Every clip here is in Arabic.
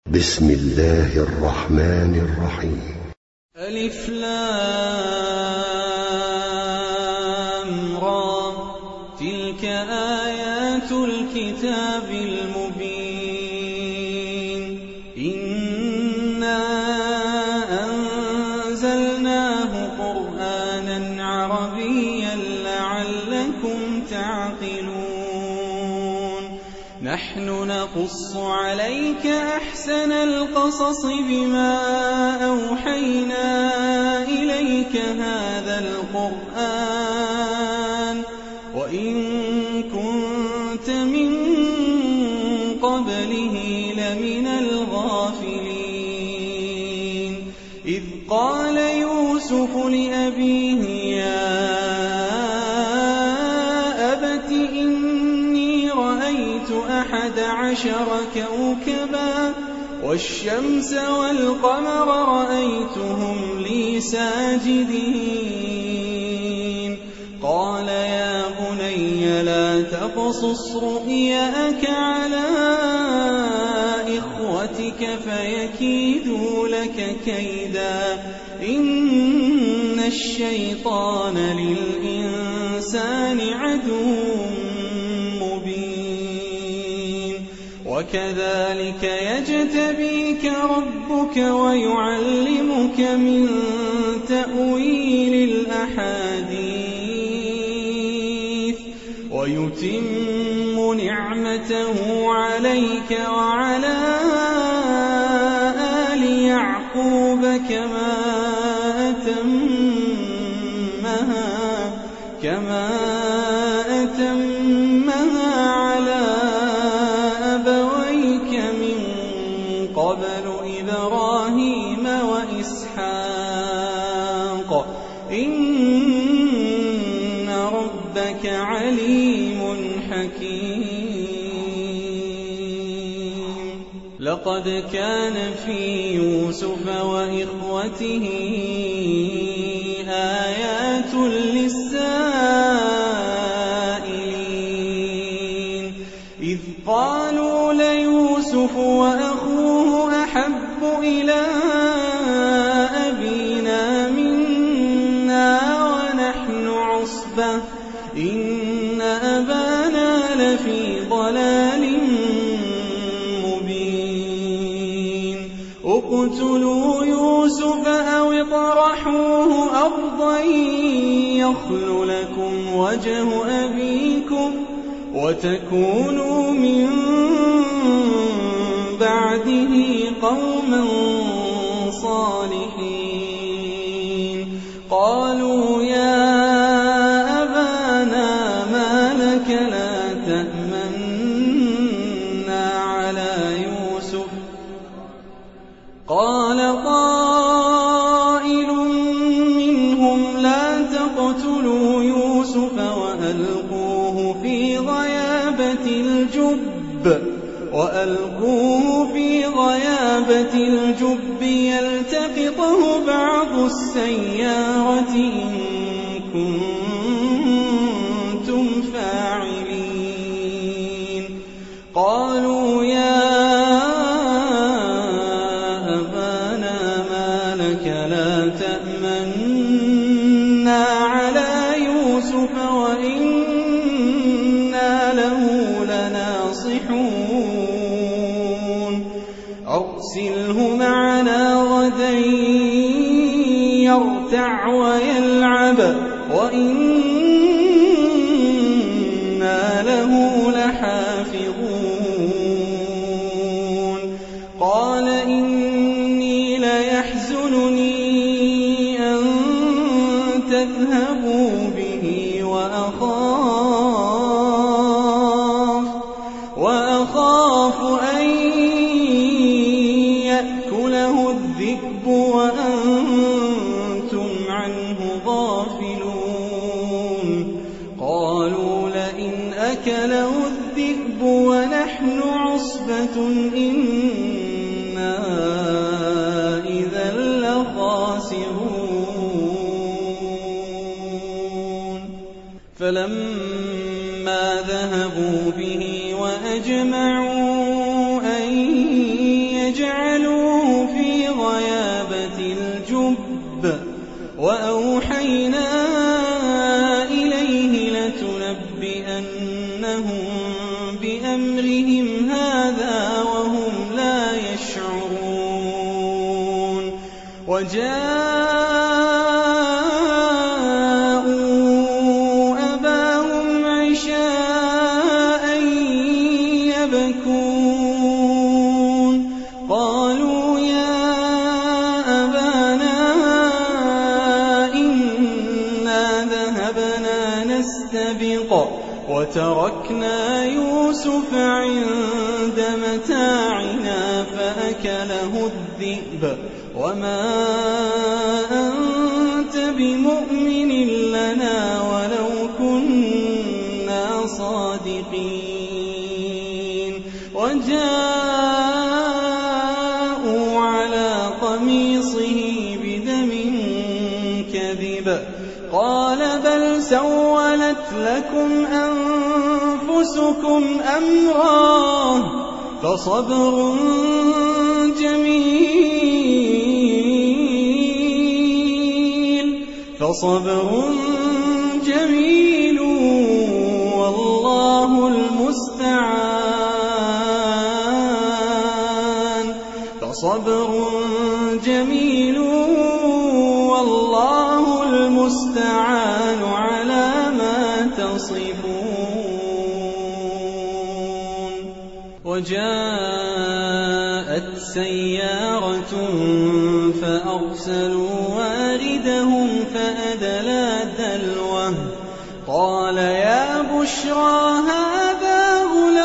بسم الله الرحمن الرحيم. ألف لام را، تلك آيات الكتاب المبين. إنا أنزلناه قرآنا عربيا لعلكم تعقلون. نحن نقص عليك أحسن القصص بما أوحينا إليك هذا القرآن وإن كنت من قبله لمن الغافلين. إذ قال يوسف لأبيه يا أبت إني رأيت 11 كوكبا والشمس والقمر رأيتهم لي ساجدين. قال يا بني لا تقصص رؤياك على إخوتك فيكيدوا لك كيدا إن الشيطان للإنسان عدو مبين. وكذلك يجتبيك ربك ويعلمك من تأويل الأحاديث ويتم نعمته عليك وعلى آل يعقوب كما أتمها على أبويك من قبل إبراهيم وإسحاق إن ربك عليم حكيم. لقد كان في يوسف وإخوته آيات للسائلين إذ قالوا ليوسف وأخوه أحب إلى أبينا منا ونحن عصبة إن أبانا لفي ضلال مبين. اقتلوا يوسف أو اطرحوه أرضا يخل لكم وجه أبيكم وتكونوا من بعده قوما صالحين. قالوا يا أبانا ما لك لا تأمنا على يوسف. قال قائل منهم لا تقتلوا يوسف وألقوه في غيابة الجب يلتقطه بعض السيارة إن كنتم فاعلين. قالوا يا أبانا ما لك لا تأمنا على يوسف وإنا له لناصحون. أرسله معنا غدا يرتع ويلعب وإنا له لحافظون. قال إني ليحزنني أن تذهبوا به وأخاف أن يأكله الذئب وأنتم عنه غافلون. قالوا لئن أكله الذئب ونحن عصبة إنا إذا لخاسرون. فلما ذهبوا به وأجمعوا أن يجعلوا وأوحينا إليه لتنبئنهم بأمرهم هذا وهم لا يشعرون وجاءوا أباهم عشاء يبكون قالوا يا أبانا إنا ذهبنا نستبق وتركنا يوسف عند متاعنا فأكله الذئب وما أنت بمؤمن لنا ولو كنا صادقين وجاءوا على قميصه بدم كذب قال بل سولت لكم أنفسكم أمرا فصبر جميل والله المستعان على ما تصفون وجاءت سيارة فأرسلوا واردهم فأدلى دلوه قال يا بشرى هذا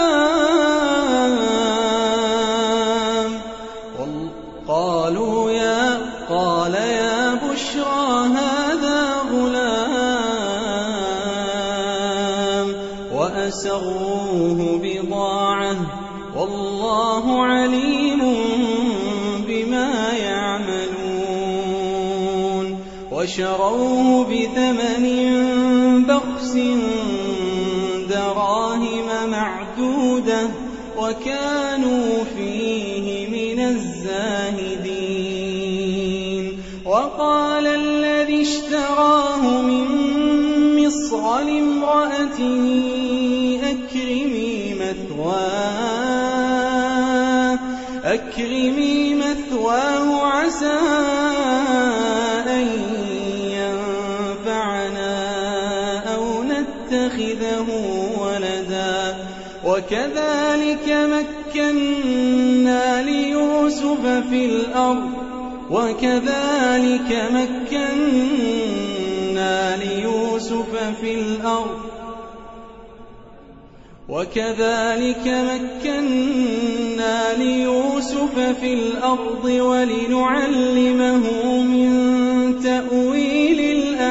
غلام قال يا بشرى هذا غلام وأسروه بضاعة والله عليم بما يعملون وشروه بثمن بخس دراهم معدودة وكانوا فيه من الزاهدين وقال الذي اشتراه من مصر لامرأته أكرمي مثواه عسى أن ينفعنا أو نتخذه ولدا وكذلك مكنا ليوسف في الأرض ولنعلمه من تأويل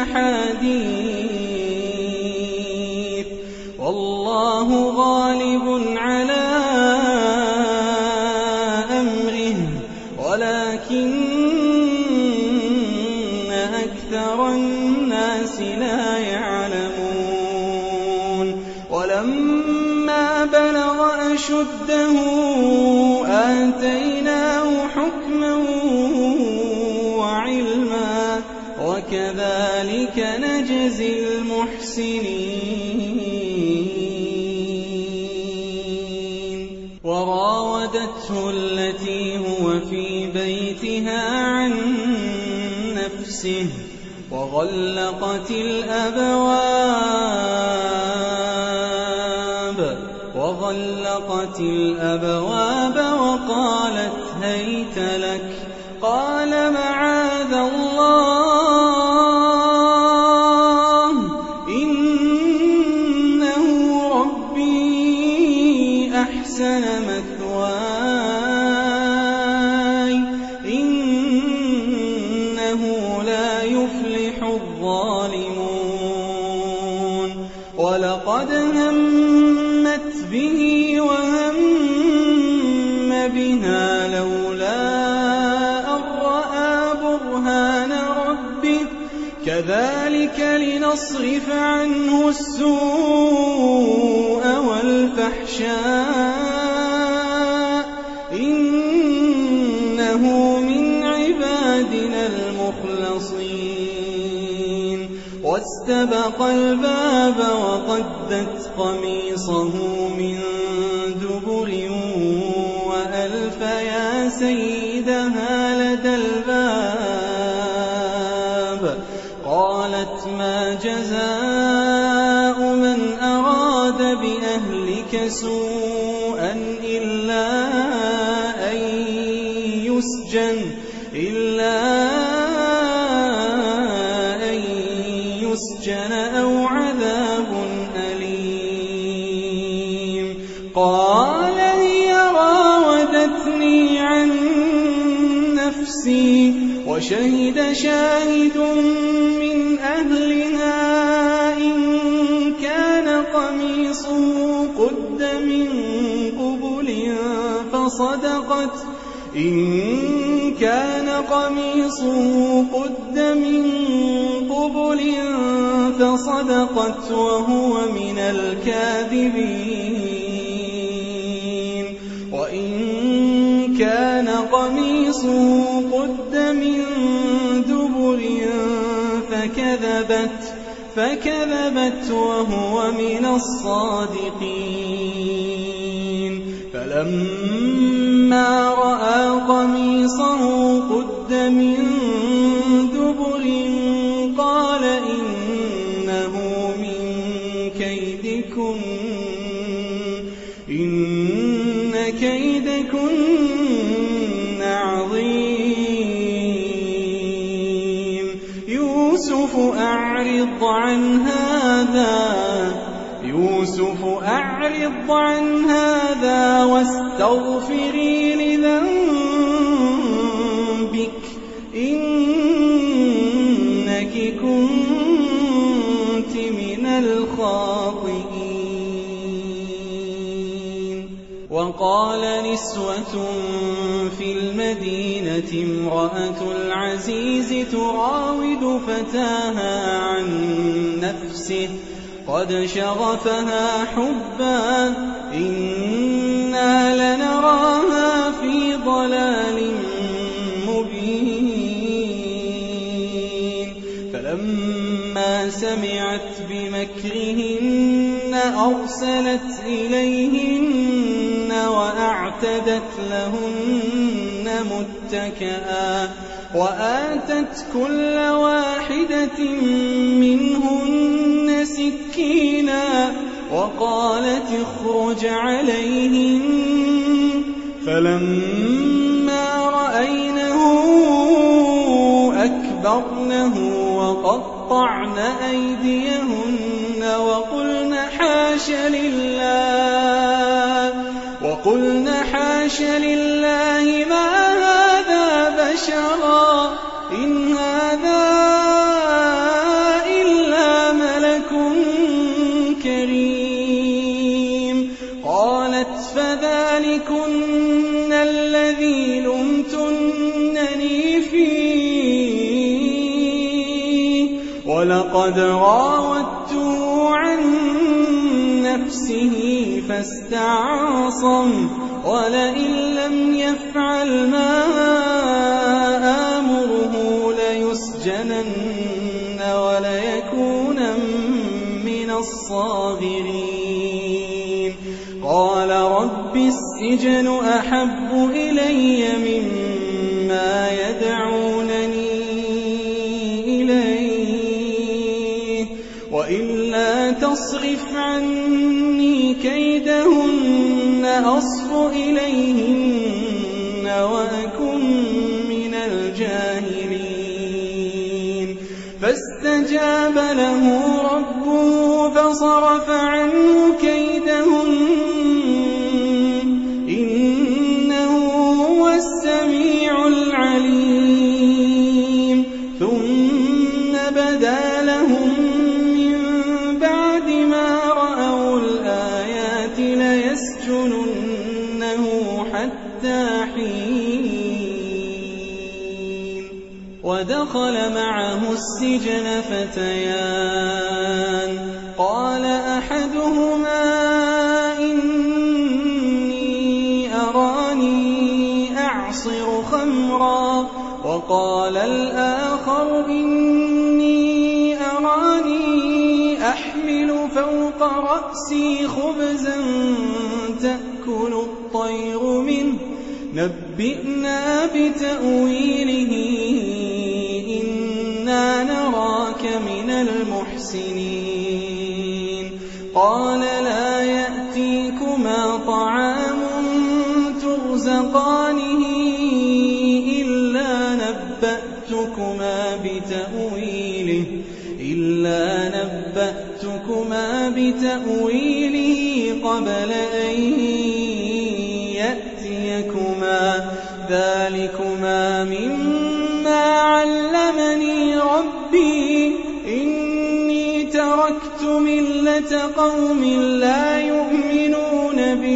الأحاديث والله غالب على أمره ولكن أكثر الناس لا يعلمون ولما بلغ أشده آتيناه حكما وعلما وكذلك نجزي المحسنين وراودته التي هو في بيتها عن نفسه وغلقت الأبواب وقالت هيت لك قال معاذ الله إنه ربي أحسن مثواي إنه لا يفلح الظالمون ولقد همت به وهم بها لولا أن رأى برهان ربه كذلك لنصرف عنه السوء والفحشاء إنه من عبادنا المخلصين واستبق الباب وقدت قميصه من دبر وألف يا سيدها لدى الباب. قالت ما جزاء من أراد بأهلك سوءا إلا أن يسجن أو عذاب أليم. قال هي راودتني عن نفسي وشهد شاهد من أهلها إن كان قميصه قد من قبل فصدقت وهو من الكاذبين. وإن كان قميصه قد من دبر فكذبت وهو من الصادقين. فلما رأى قميصه قد من دبر قال إنه من كيدكن إن كيدكن عظيم. يوسف أعرض عن هذا واستغفري لذنبك إنك كنت من الخاطئين. وقال نسوة في المدينة امرأة العزيز تراود فتاها عن نفسه قد شغفها حبا إنا لنراها في ضلال مبين. فلما سمعت بمكرهن أرسلت إليهن وأعتدت لهن متكئا وآتت كل واحدة منهن سكينا وقالت اخرج عليهن. فلما رأينه أكبرنه وقطعن أيديهن وقلن حاش لله ما هذا بشرا إن هذا إلا ملك كريم. قالت فذلكن الذي لمتنني فيه ولقد راودته عن نفسه فاستعصم ولئن لم يفعل ما آمره ليسجنن وليكونا من الصاغرين. قال رب السجن أحب إلي مما يدعونني إليه وإلا تصرف عني كيدهن أصب إليهن وأكن من الجاهلين. فاستجاب له ربه فصرف عنه كيدهن إنه هو السميع العليم. ثم بدا لهم من بعد ما رأوا الآيات ليسجننه حتى حين. ودخل معه السجن فتيان قال أحدهما إني أراني أعصر خمرا وقال الآخر إني أراني فوق رأسي خبزا تأكل الطير منه نبئنا بتأويله إنا نراك من المحسنين قال لا يأتيكما طعام ترزقانه إلا نبأتكما بتأويله قبل أن يأتيكما ذلكما مما علمني ربي إني تركت ملة قوم لا يؤمنون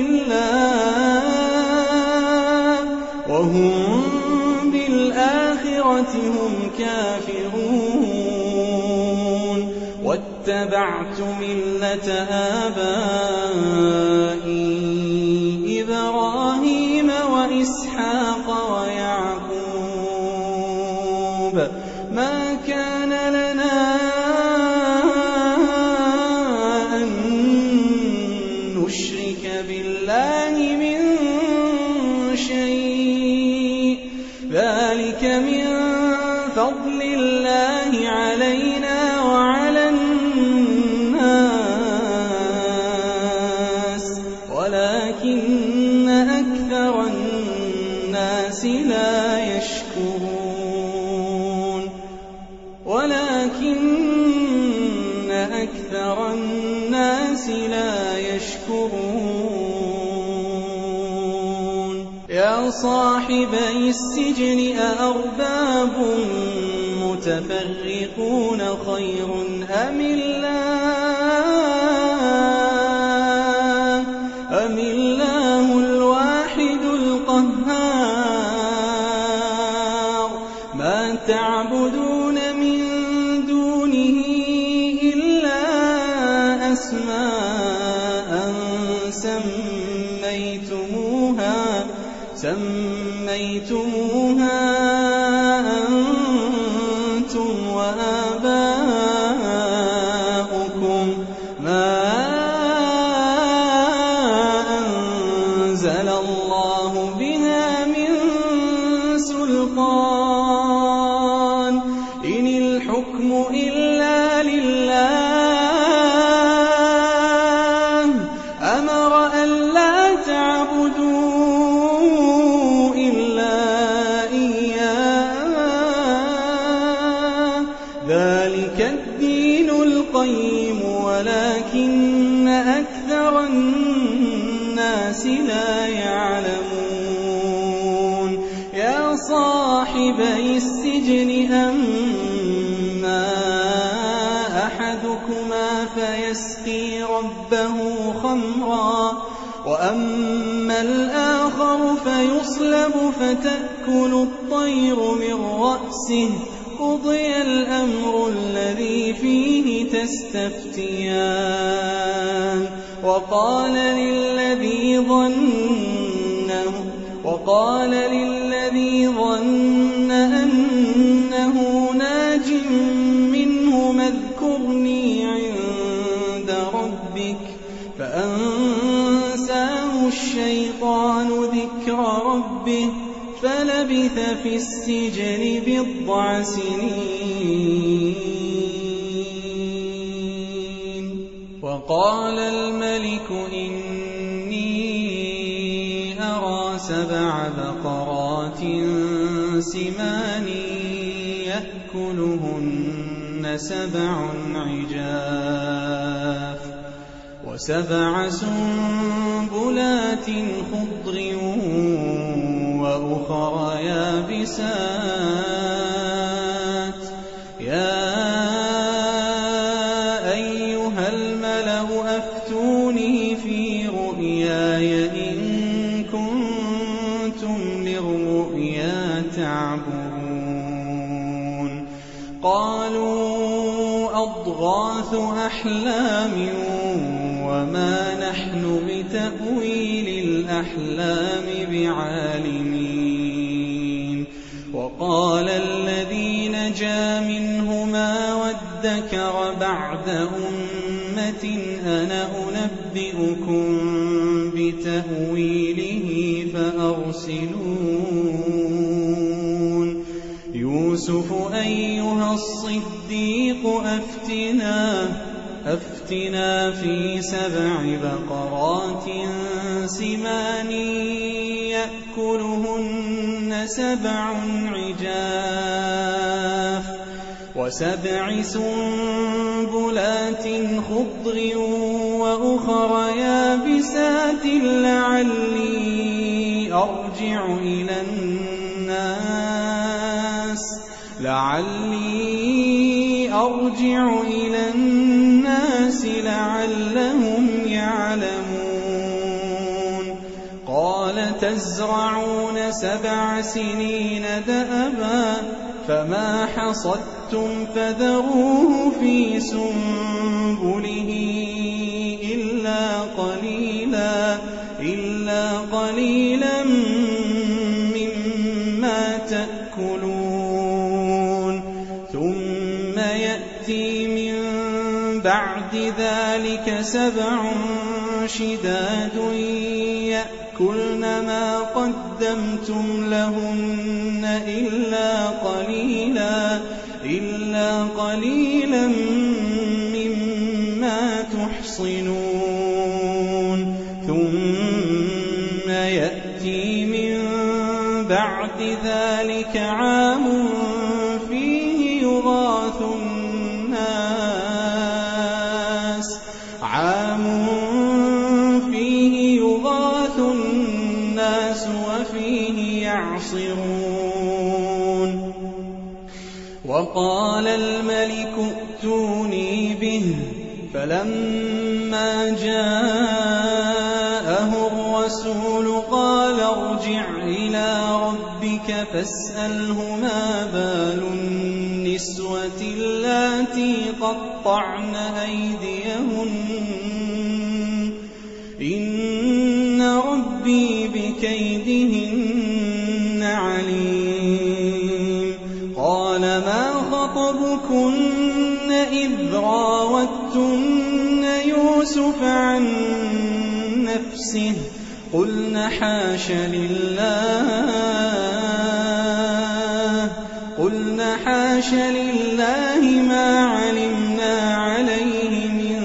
بالله وهم بالآخرة هم كافرون واتبعت ملة آبائي إبراهيم وإسحاق ويعقوب ما كان لنا أن نشرك بالله من شيء ذلك من فضل الله علينا وعلى الناس ولكن أكثر الناس لا يشكرون يا صاحبي السجن أأرباب متفرقون خير أم الله الواحد القهار ما تعبدون من دونه إلا أسماء سميتموها أنتم وآباؤكم ما أنزل الله بها من سلطان إن الحكم إلا لله أمر أن لا تعبدوا إلا إياه ذلك الدين القيم ولكن أكثر الناس لا يعلمون يا صاحبي السجن أما أحدكما فيسقي ربه خمرا وأما الآخر فيصلب فتأكل الطير من رأسه قضي الأمر الذي فيه تستفتيان وقال للذي ظن أنه ناج منه اذكرني عند ربك فأنساه الشيطان ذكر ربه فلبث في السجن 10 سنين وقال الملك إني أرى 7 بقرات سمان يأكلهن 7 عجاف و7 سنبلات خضر وأخر يابسات يا أيها الملأ أفتوني في رؤياي إن كنتم للرؤيا تعبرون قالوا أضغاث أحلام وما نحن بتأويل الأحلام بعالمين وقال الذي نجا منهما وادكر بعد أمة كلمة أنا أنبئكم بتأويله فأرسلون يوسف أيها الصديق أفتنا في 7 بقرات سمان يأكلهن 7 عجاف و7 سنبلات خضر وأخر يابسات لعلي أرجع إلى الناس لعلهم يعلمون قال تزرعون 7 سنين دأبا فما حصدتم فذروه في سنبله إلا قليلا مما تأكلون ثم يأتي من بعد ذلك 7 شداد يأكلن ما قدمتم لهن إلا قليلا مما تحصنون ثم يأتي من بعد ذلك عام فيه يغاث الناس وفيه يعصرون وقال الملك ائتوني به فلما جاءه الرسول قال ارجع إلى ربك فاسأله ما بال النسوة اللاتي قطعن أيديهن إن ربي بكيدهن عليم قال ما خطبكن إذ راوتن يوسف عن نفسه قلن حاش لله ما علمنا عليه من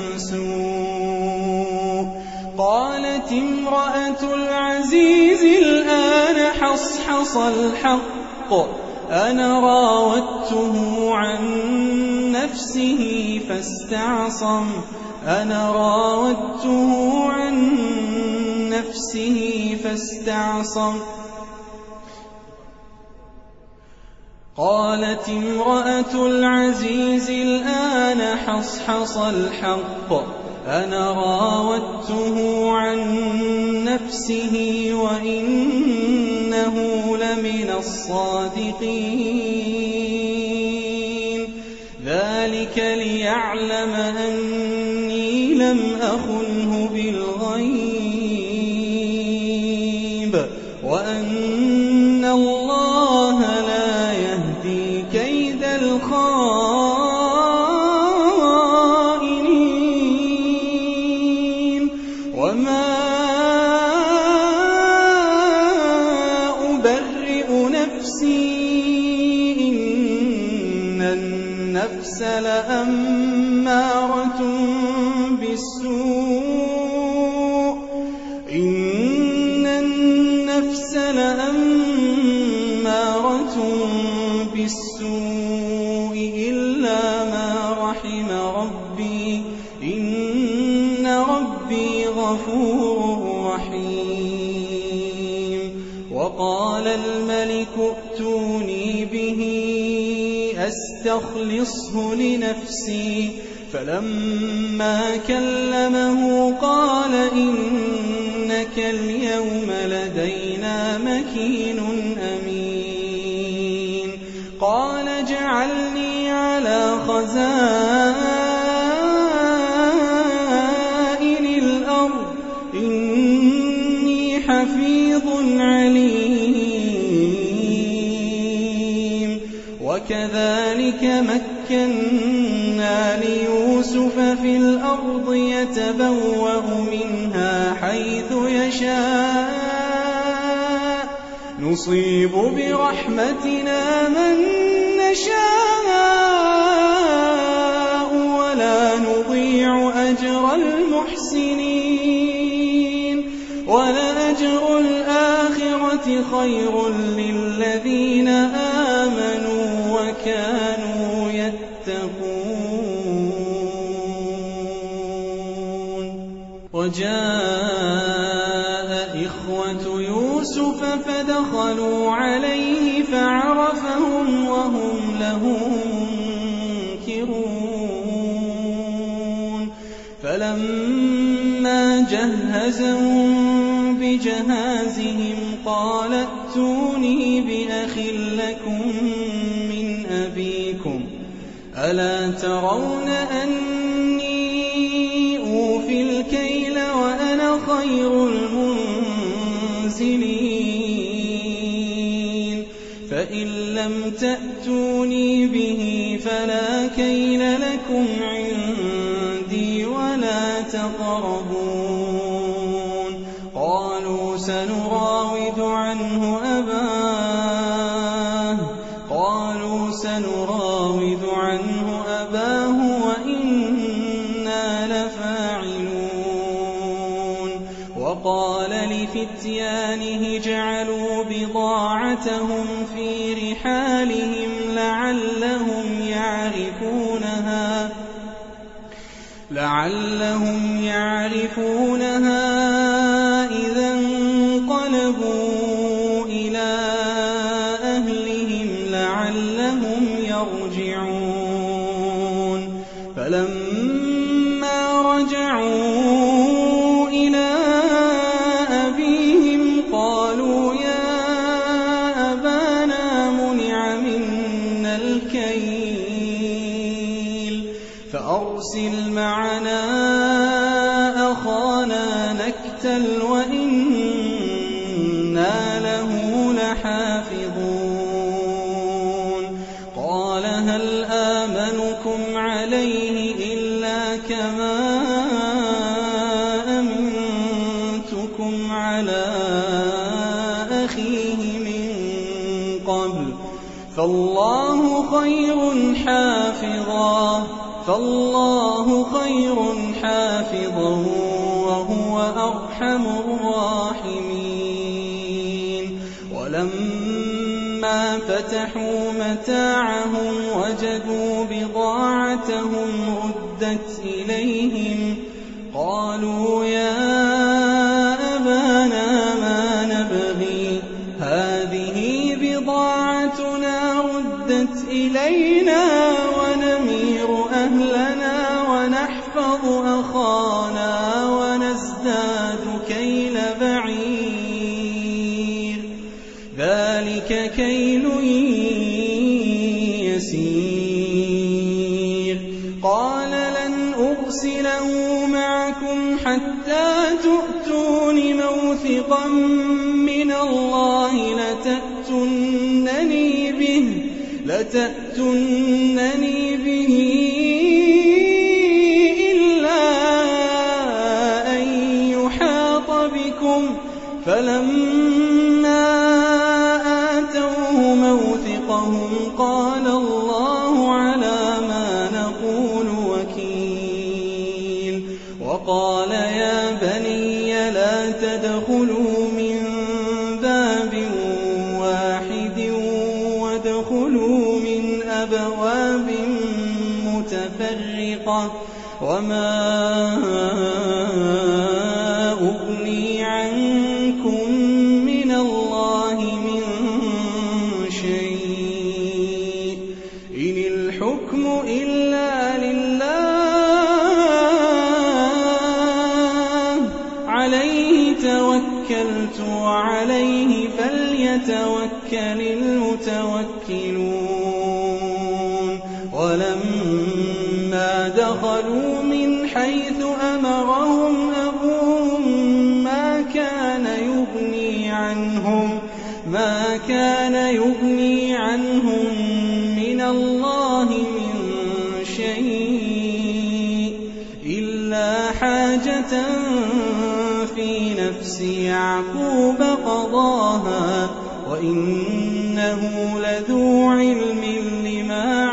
سوء قالت امرأة العزيز الآن حصحص الحق أنا راودته عن نفسه فاستعصم قالت امرأة العزيز الآن حصحص الحق أنا راودته عن نفسه وإنه لمن الصادقين ذلك ليعلم أني لم أخنه بالغيب وأن الله لا يهدي كيد الخائنين وما أبرئ نفسي إن النفس لأمارة بالسوء إلا ما رحم ربي إن ربي غفور رحيم وقال الملك ائتوني به أستخلصه لنفسي فلما كلمه قال إنك اليوم لدينا مكين أمين قال اجعلني على خزائن الأرض إني حفيظ عليم وكذلك مَكَّنَّا لِيُوسُفَ فِي الْأَرْضِ يَتَبَوَّأُ مِنْهَا حَيْثُ يَشَاءُ نُصِيبُ بِرَحْمَتِنَا مَن نَّشَاءُ وَلَا نُضِيعُ أَجْرَ الْمُحْسِنِينَ وَلَأَجْرُ الْآخِرَةِ خَيْرٌ لِّلَّذِينَ آمَنُوا وَكَانُوا يَتَّقُونَ وَجَاءَ إِخْوَةُ يُوسُفَ فَدَخَلُوا عَلَيْهِ فَعَرَفَهُمْ وَهُمْ لَهُ مُنكِرُونَ فَلَمَّا جَهَّزَهُم بِجَهَازِهِمْ قَالَ ائْتُونِي بِأَخٍ لَّكُم مِّنْ أَبِيكُمْ أَلَا تَرَوْنَ أَنِّي أُوفِي الْكَيْلَ وَأَنَا خَيْرُ الْمُنزِلِينَ فَإِن لَّمْ تَأْتُونِي بِهِ فَلَا كَيْلَ لَكُمْ عِندِي وَلَا تَقْرَبُونِ قَالُوا سَنُرَاوِدُ عَنْهُ أَبَاهُ وَإِنَّا لَفَاعِلُونَ وَقَالَ لِفِتْيَانِهِ اجْعَلُوا بِضَاعَتَهُمْ فِي رِحَالِهِمْ لَعَلَّهُمْ يَعْرِفُونَهَا إِذَا انقَلَبُوا إِلَىٰ أَهْلِهِمْ لَعَلَّهُمْ يَرْجِعُونَ فَلَمَّا رَجَعُوا إِلَىٰ أَبِيهِمْ قَالُوا يَا أَبَانَا مُنِعَ مِنَّا الْكَيْلُ فَأَرْسِلْ مَعَنَا أَخَانَا نَكْتَلْ وَإِنَّا لَهُ لَحَافِظُونَ قَالَ هَلْ آمَنُكُمْ عَلَيْهِ إِلَّا كَمَا أَمِنتُكُمْ عَلَىٰ أَخِيهِ مِن قَبْلُ فَاللَّهُ خَيْرٌ حَافِظًا وَهُوَ أَرْحَمُ الرَّاحِمِينَ وَلَمَّا فَتَحُوا مَتَاعَهُمْ وَجَدُوا بِضَاعَتَهُمْ رُدَّتْ إِلَيْهِمْ قَالُوا يَا أَبَانَا مَا نَبْغِي هَٰذِهِ بِضَاعَتُنَا رُدَّتْ إِلَيْنَا وَنَمِيرُ أَهْلَنَا وَنَحْفَظُ أَخَانَا وَنَزْدَادُ كَيْلَ بَعِيرٍ ذَٰلِكَ كَيْلٌ يَسِيرٌ قَالَ لَنْ أُرْسِلَهُ مَعَكُمْ حَتَّىٰ تُؤْتُونِ مَوْثِقًا مِّنَ اللَّهِ لَتَأْتُنَّنِي بِهِ إِلَّا أَن يُحَاطَ بِكُمْ فَلَمَّا آتَوْهُ مَوْثِقَهُمْ قَالَ اللَّهُ عَلَىٰ مَا نَقُولُ وَكِيلٌ وَقَالَ يَا بَنِيَّ لَا تَدْخُلُوا مِن بَابٍ وَاحِدٍ وَادْخُلُوا مِنْ أَبْوَابٍ مُتَفَرِّقَةٍ وَمَا أُغْنِي عَنكُم مِّنَ اللَّهِ مِن شَيْءٍ إِنِ الْحُكْمُ إِلَّا لِلَّهِ عَلَيْهِ تَوَكَّلْتُ وَعَلَيْهِ فَلْيَتَوَكَّلِ الْمُتَوَكِّلُونَ وَلَمَّا دَخَلُوا مِنْ حَيْثُ أَمَرَهُمْ أَبُوهُم مَّا كَانَ يُغْنِي عَنْهُم مِّنَ اللَّهِ مِن نفس يعقوب قضاها وإنه لذو علم لما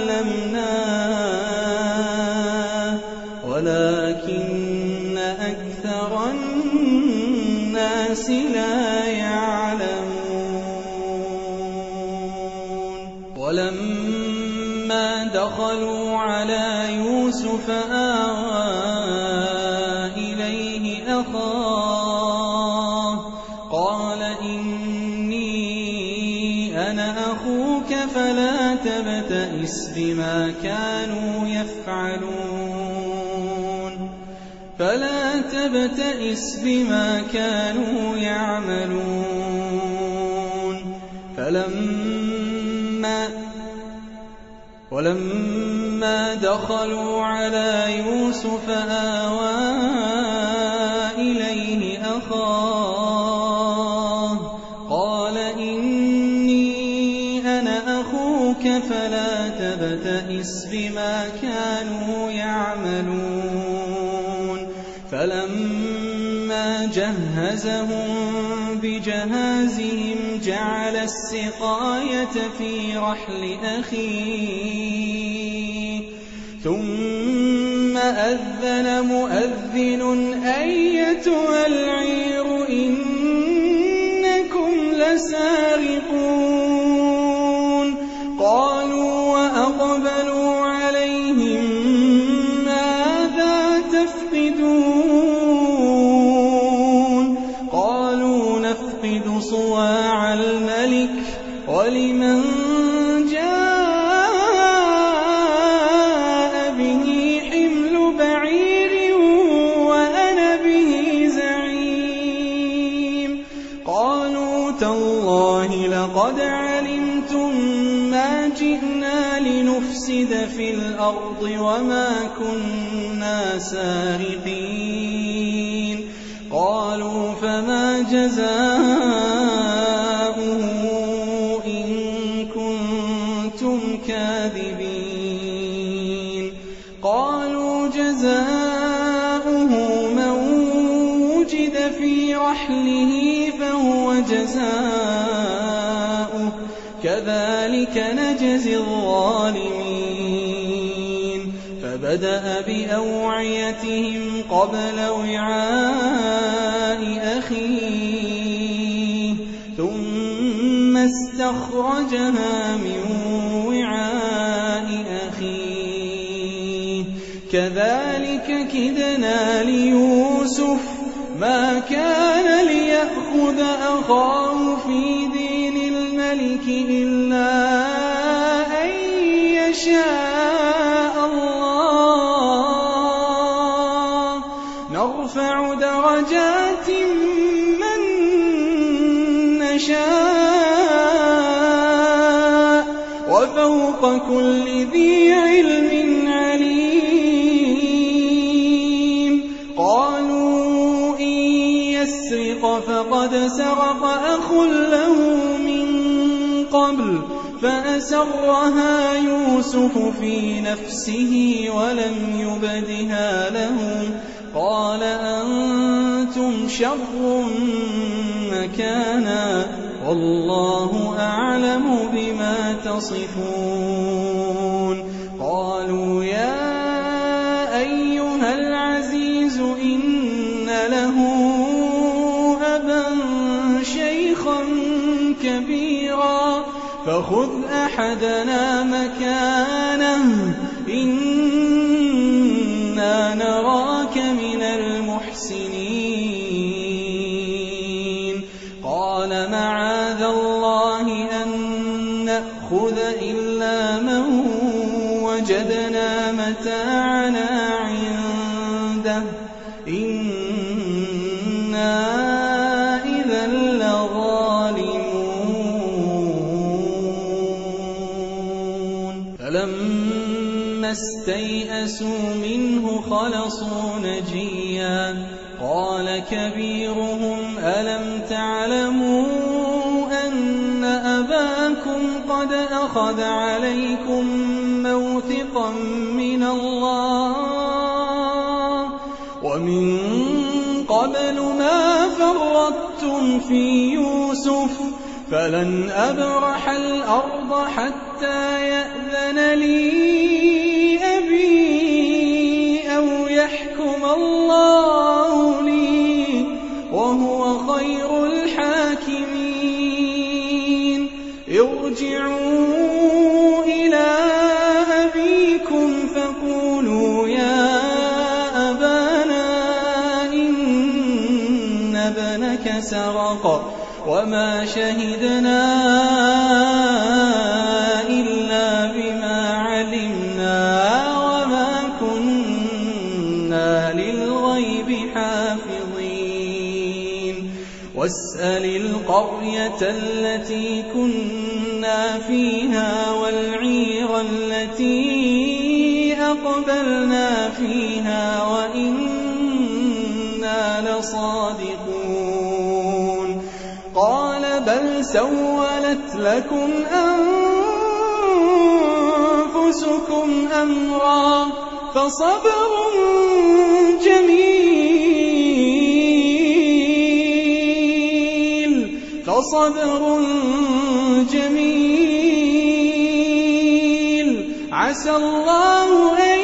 علمناه ولكن أكثر الناس لا يعلمون ولما دخلوا على يوسف آوى إليه أخاه قال إني أنا أخوك فلا تبتئس بما كانوا يعملون ولما دخلوا على يوسف آوى إليه أخاه قال إني أنا أخوك فلا تبتئس بما كانوا يعملون فلما جهزهم بجهازهم جعل السقاية في رحل أخيه ثم أذن مؤذن أيتها العير إنكم لسارقون قالوا وأقبلوا عليهم ماذا تفقدون قالوا نفقد صواع الملك ولمن جاء به حمل بعير وأنا به زعيم قالوا تالله لقد علمتم ما جئنا لنفسد في الأرض وما كنا سارقين قالوا فما جزاؤه إن كنتم كاذبين قالوا جزاؤه من وجد في رحله فهو جزاؤه كذلك نجزي الظالمين فبدأ بأوعيتهم قبل وعاء أخيه ثم استخرجها من وعاء أخيه كذلك كدنا ليوسف ما كان ليأخذ أخاه في دين الملك إلا أن يشاء الله نرفع درجات من نشاء وفوق كل ذي علم عليم قالوا إن يسرق فقد سرق أخ له من قبل فأسرها يوسف في نفسه ولم يبدها لهم قال أنتم شر مكانا والله أعلم بما تصفون قالوا يا أيها العزيز إن له أبا شيخا كبيرا فخذ أحدنا مكانه إنا نراك من المحسنين قال معاذ الله أن نأخذ إلا من وجدنا متاعنا عنده إنا إذا لظالمون فلما استيئسوا منه خلصوا نجيا قال كبيرهم ألم تعلموا أن أباكم قد أخذ عليكم موثقا من الله ومن قبل قبل ما فرطتم في يوسف فلن أبرح الأرض حتى يأذن لي أبي أو يحكم الله لي وهو خير الحاكمين ارجعوا إلى أبيكم فقولوا يا أبانا إن ابنك سرق وما شهدنا إلا بما علمنا وما كنا للغيب حافظين واسأل القرية التي كنا فيها والعير التي أقبلنا فيها وإنا لصادقون قال بل سولت لكم أنفسكم أمرا فصبر جميل عسى الله أن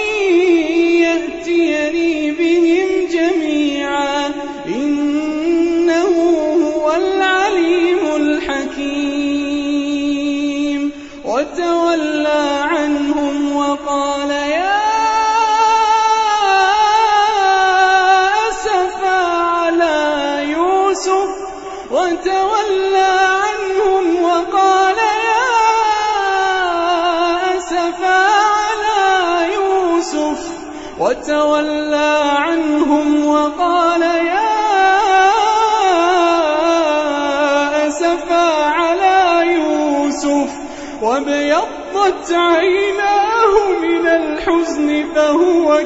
يأتيني بهم جميعا إنه هو العليم الحكيم وتولى عنهم وقال يا أسفا على يوسف وتولى عنهم وقال يا أسفا على يوسف وابيضت عيناه من الحزن فهو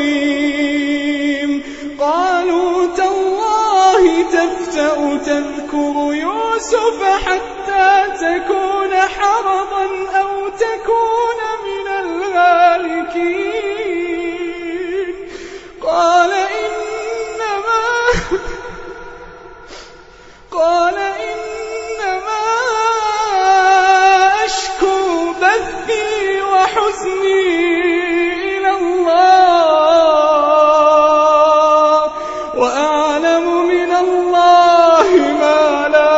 كظيم قالوا تالله تفتأ تذكر يوسف حتى تكون حرضا أو تكون من الهالكين قال إنما أشكو بثي وحزني إلى الله وأعلم من الله ما لا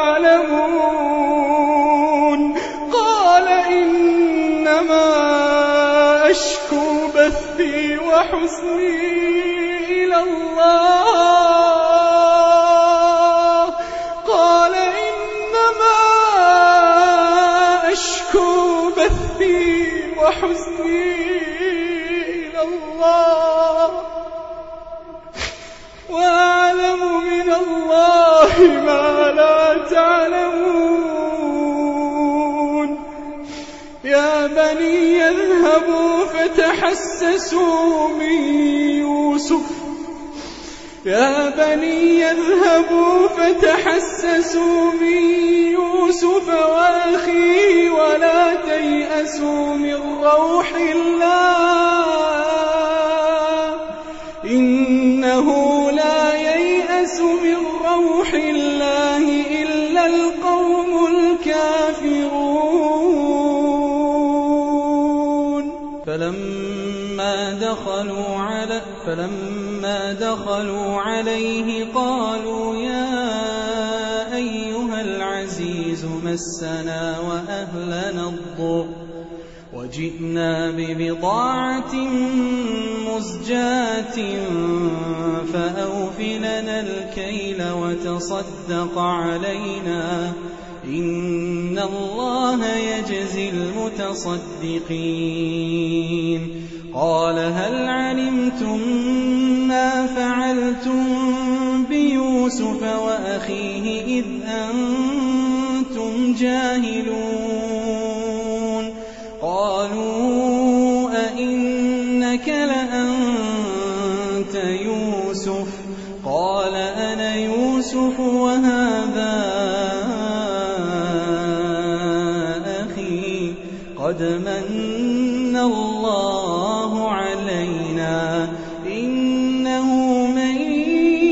تعلمون قال إنما أشكو بثي وحزني إلى الله قال إنما أشكو بثي وحزني إلى الله وأعلم من الله ما لا تعلمون يا بني اذهبوا فتحسسوا من يوسف وأخيه ولا تيأسوا من روح الله إنه لا ييأس من روح الله إلا القوم الكافرون فلما دخلوا عليه قالوا يا أيها العزيز مسنا وأهلنا الضر وجئنا ببضاعة مزجاة فأوف لنا الكيل وتصدق علينا إن الله يجزي المتصدقين قال هل علمتم ما فعلتم بيوسف وأخيه إذ أنتم جاهلون قالوا أئنك لأنت يوسف قال أنا يوسف وهذا أخي قد من الله علينا إنه من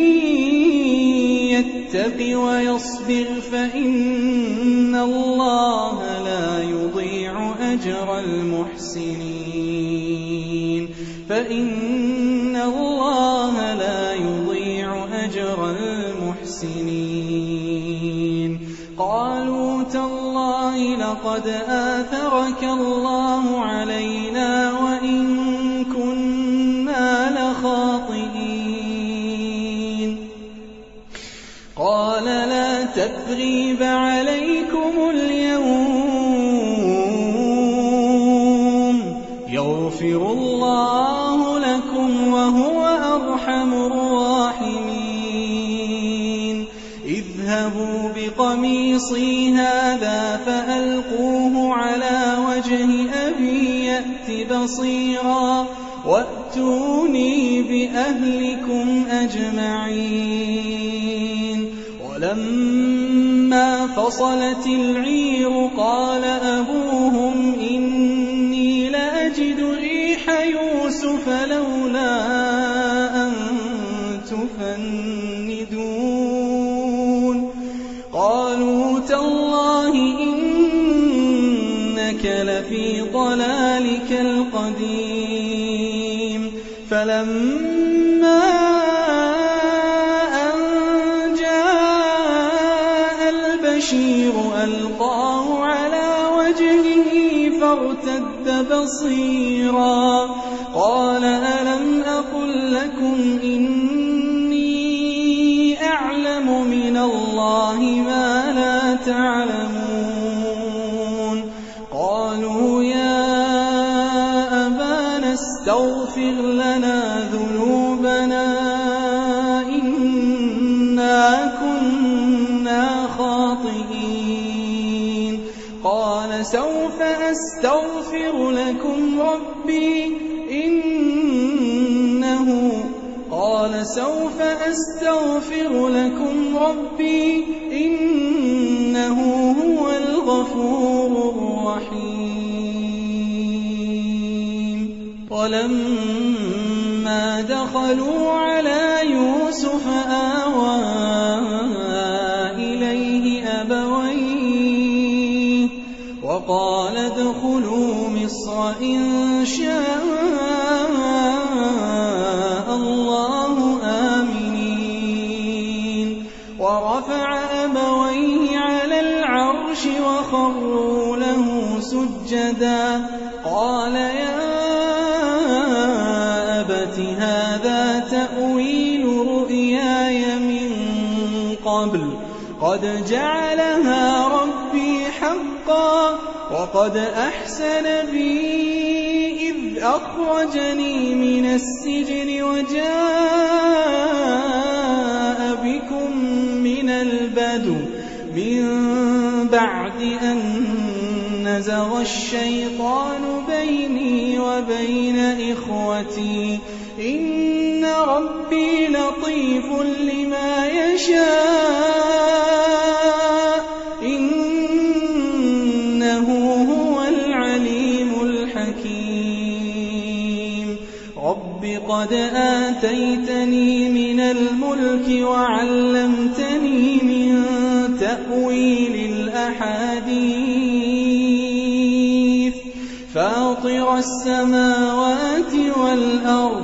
يتق ويصبر فإن الله لا يضيع أجر المحسنين قالوا تالله لقد آثرك الله علينا وإن كنا لخاطئين قال لا تثريب عليكم اليوم يغفر الله لكم وهو أرحم الراحمين اذهبوا بقميصي هذا فألقوه على وجه أبي يأت بصيرا وأتوني بأهلكم أجمعين ولما فصلت العير قال أبوهم إني لأجد ريح يوسف لولا أن تفندون قالوا تالله إنك لفي ضلالك القديم فلما أن جاء البشير ألقاه على وجهه فارتد بصيرا قال ألم أقل لكم إني أعلم من الله ما لا تعلمون قالوا يا أبانا استغفر لنا ذنوبنا إنا كنا خاطئين قال سوف أستغفر لكم ربي إنه هو الغفور الرحيم ولما دخلوا على يوسف آوى إليه أبويه وقال ادخلوا مصر إن شاء الله آمنين ورفع أبويه على العرش وخروا له سجدا قال يا أبت هذا تأويل رؤياي من قبل قد جعلها ربي حقا وقد أحسن بي إذ أخرجني من السجن وجاء بكم من البدو من بعد أن نزغ الشيطان بيني وبين إخوتي إن ربي لطيف لما يشاء إنه هو العليم الحكيم رب قد آتيتني من الملك وعلمتني من تأويل الأحاديث فاطر السماوات والأرض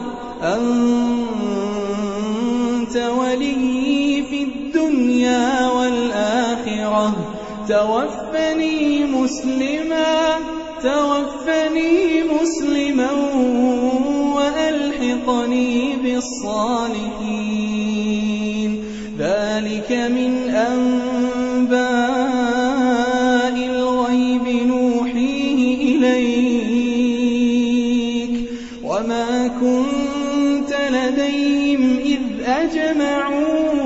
أنت ولي في الدنيا والآخرة توفني مسلما وألحقني بالصالحين ذلك من أنباء الغيب نوحيه إليك وما كنت لديهم إذ أجمعوا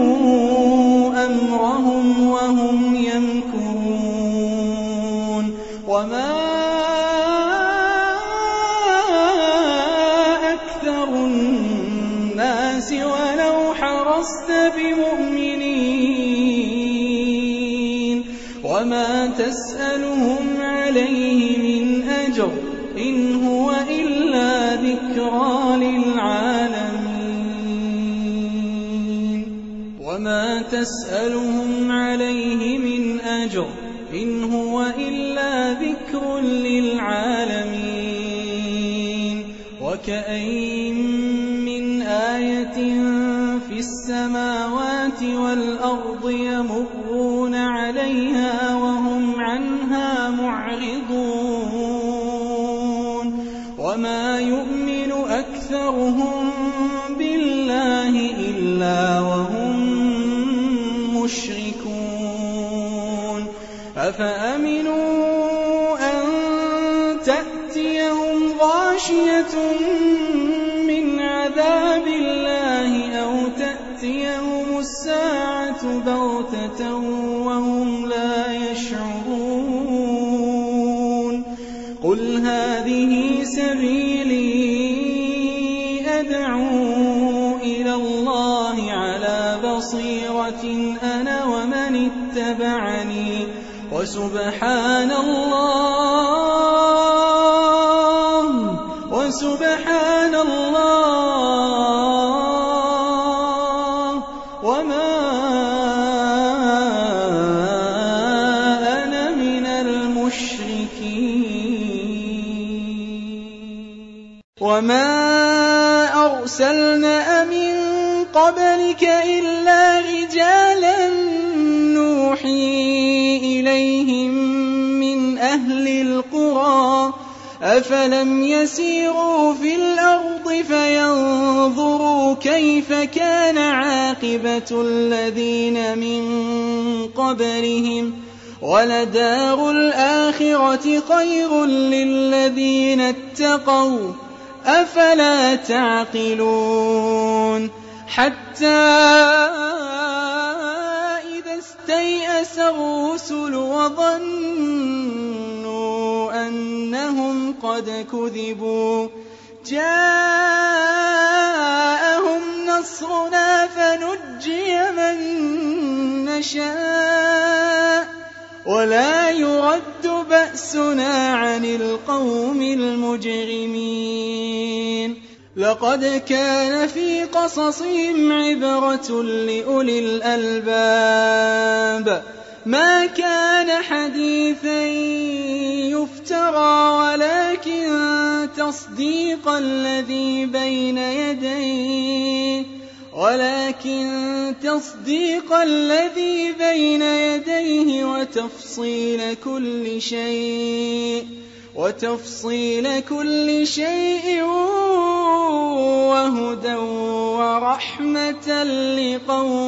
أمرهم وهم يمكرون وما أكثر الناس ولو حرصت بمؤمنين وما تسألهم عليه من أجر إن هو إلا ذكرى للعالمين وما تسألهم عليه من أجر إن هو إلا ذكر للعالمين وكأين من آية في السماوات والأرض يمرون عليها وهم عنها معرضون وما يؤمن أكثرهم بالله إلا وهم مشركون أفأمنوا أن تأتيهم غاشية من عذاب الله أو تأتيهم الساعة بغتة وهم لا يشعرون قل هذه سبيلي أدعو إلى الله على بصيرة أنا ومن اتبعني وسبحان الله وما أنا من المشركين وما أرسلنا من قبلك إلا رجالا نوحي إليهم من أهل القرى أفلم يسيروا في الأرض فينظروا كيف كان عاقبة الذين من قبلهم ولدار الآخرة خير للذين اتقوا أفلا تعقلون حتى إذا استيأس الرسل وظنوا أنهم قد كذبوا جاءهم نصرنا فنجي من نشاء ولا يرد بأسنا عن القوم المجرمين لقد كان في قصصهم عبرة لأولي الألباب ما كان حديثا يفترى ولكن تصديق الذي بين يديه وتفصيل كل شيء وهدى ورحمة لقوم